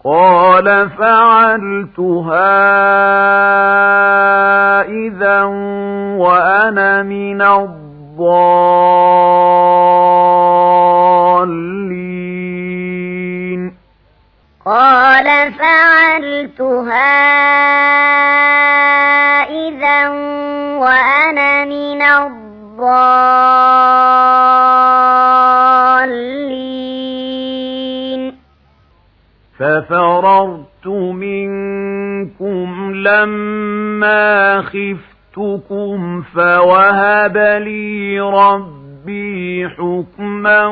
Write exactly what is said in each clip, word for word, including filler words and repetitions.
قال فعلتها إذا وأنا من الضالين قال فعلتها إذا وأنا من الضالين ففررت منكم لما خفتكم فوهب لي ربي حكما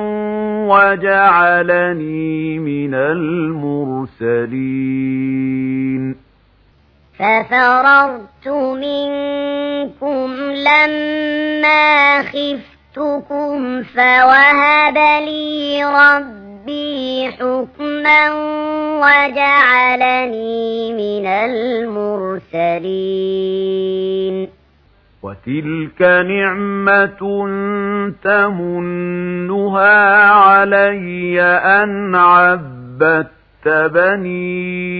وجعلني من المرسلين ففررت منكم لما خفتكم فوهب لي ربي حكما وجعلني من المرسلين وتلك نعمة تمنها علي أن عبدت بني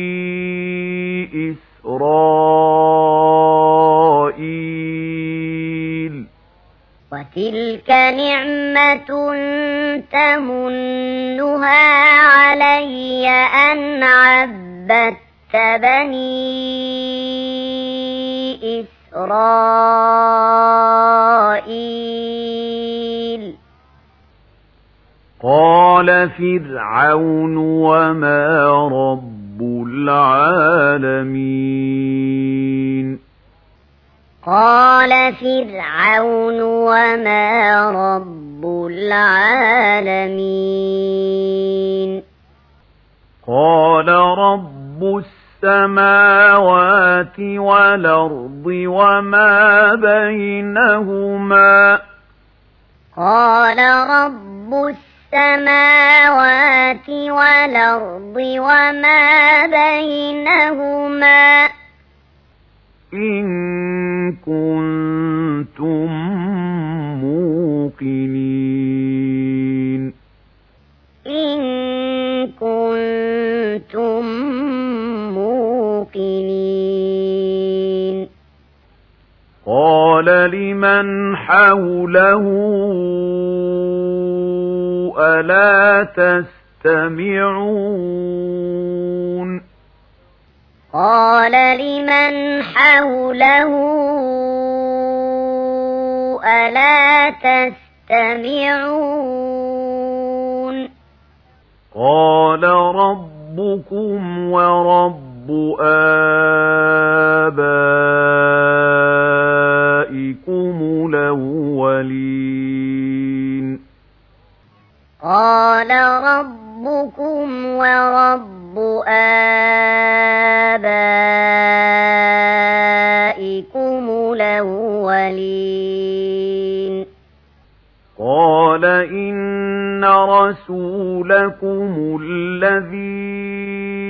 إسرائيل وتلك نعمة تمنها علي أن عبدت بني إسرائيل قال فرعون وما رب العالمين قال فرعون وما رب العالمين قال رب السماوات والأرض وما بينهما قال رب السماوات والأرض وما بينهما إن كنتم موقنين إن كنتم موقنين قال لمن حوله ألا تستمعون قال لمن حوله ألا تستمعون قال ربكم ورب آبائكم الأولين قال ربكم ورب آبائكم الأولين قال إن رسولكم الذي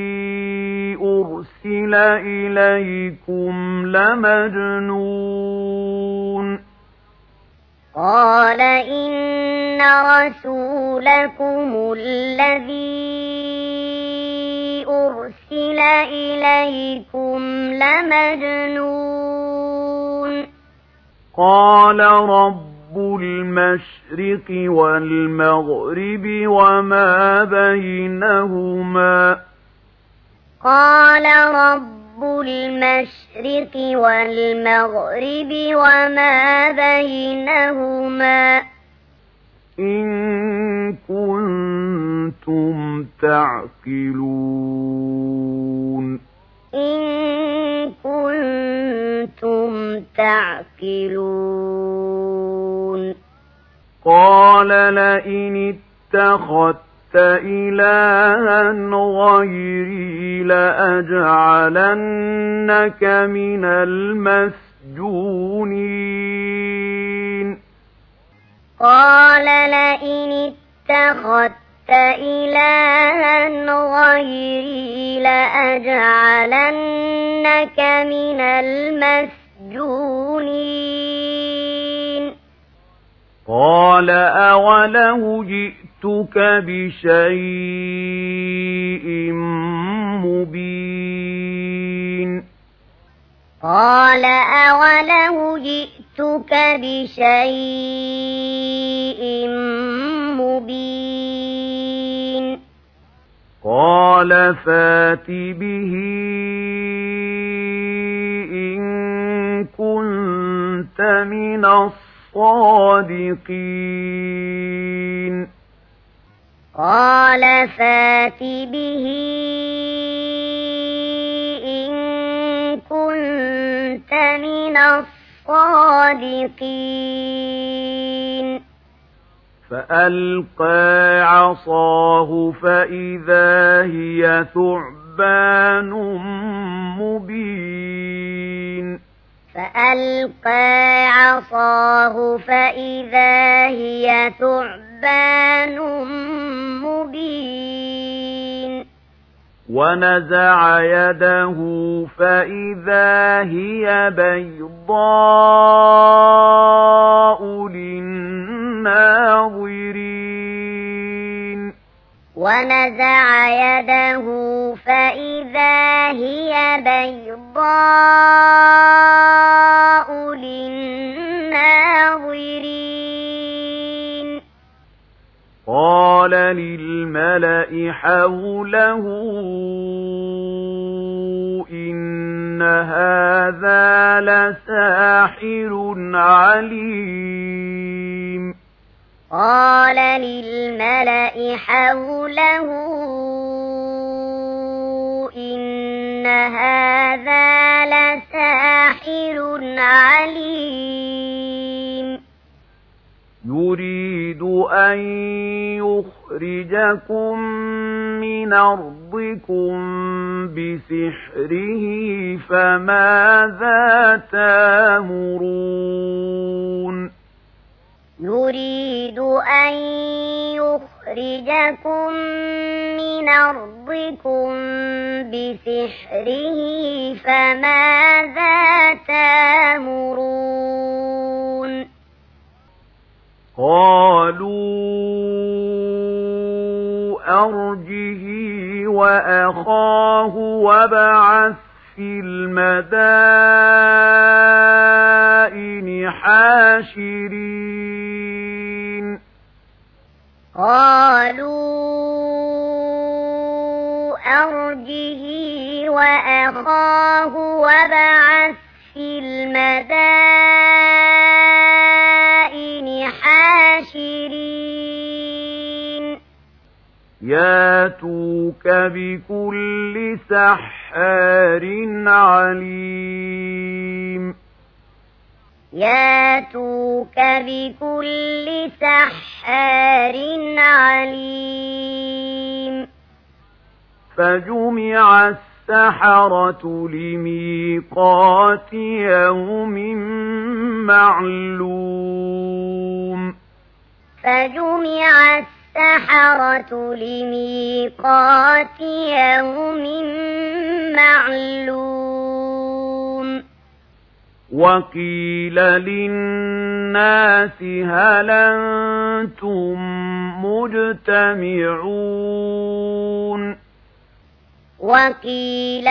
أرسل إليكم لمجنون قال إن رسولكم الذي أرسل إليكم لمجنون قال رب المشرق والمغرب وما بينهما قال رب المشرق والمغرب وما بينهما إن كنتم تعقلون إن كنتم تعقلون قال لئن اتخذت إلها غيري لأجعلنك من المسجونين قال لئن اتخذت إلها غيري لأجعلنك من المسجونين قال أولو جئتك بشيء قال أولو جئتك بشيء مبين قال فات به إن كنت من الصادقين قال فات به إن كنت من الصادقين فألقى عصاه فإذا هي ثعبان مبين فألقى عصاه فإذا هي ثعبان مبين ونزع يده فإذا هي بيضاء للناظرين ونزع يده فإذا هي بيضاء للناظرين قال للملأ حوله إن هذا لساحر عليم قال للملأ حوله إن هذا لساحر عليم يريد أن يخرجكم من أرضكم بسحره فماذا تأمرون يريد أن يخرجكم من أرضكم بسحره فماذا تأمرون قالوا أرجه وأخاه وابعث في المدائن حاشرين قالوا أرجه وأخاه وابعث في المدائن حاشرين ياتوك بكل سحار عليم ياتوك بكل سحار عليم فجمع السحرة لميقات يوم معلوم فجمع السحرة لميقات يوم معلوم وقيل للناس هل أنتم مجتمعون وقيل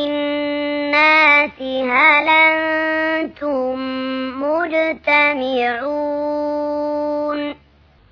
للناس هل أنتم مجتمعون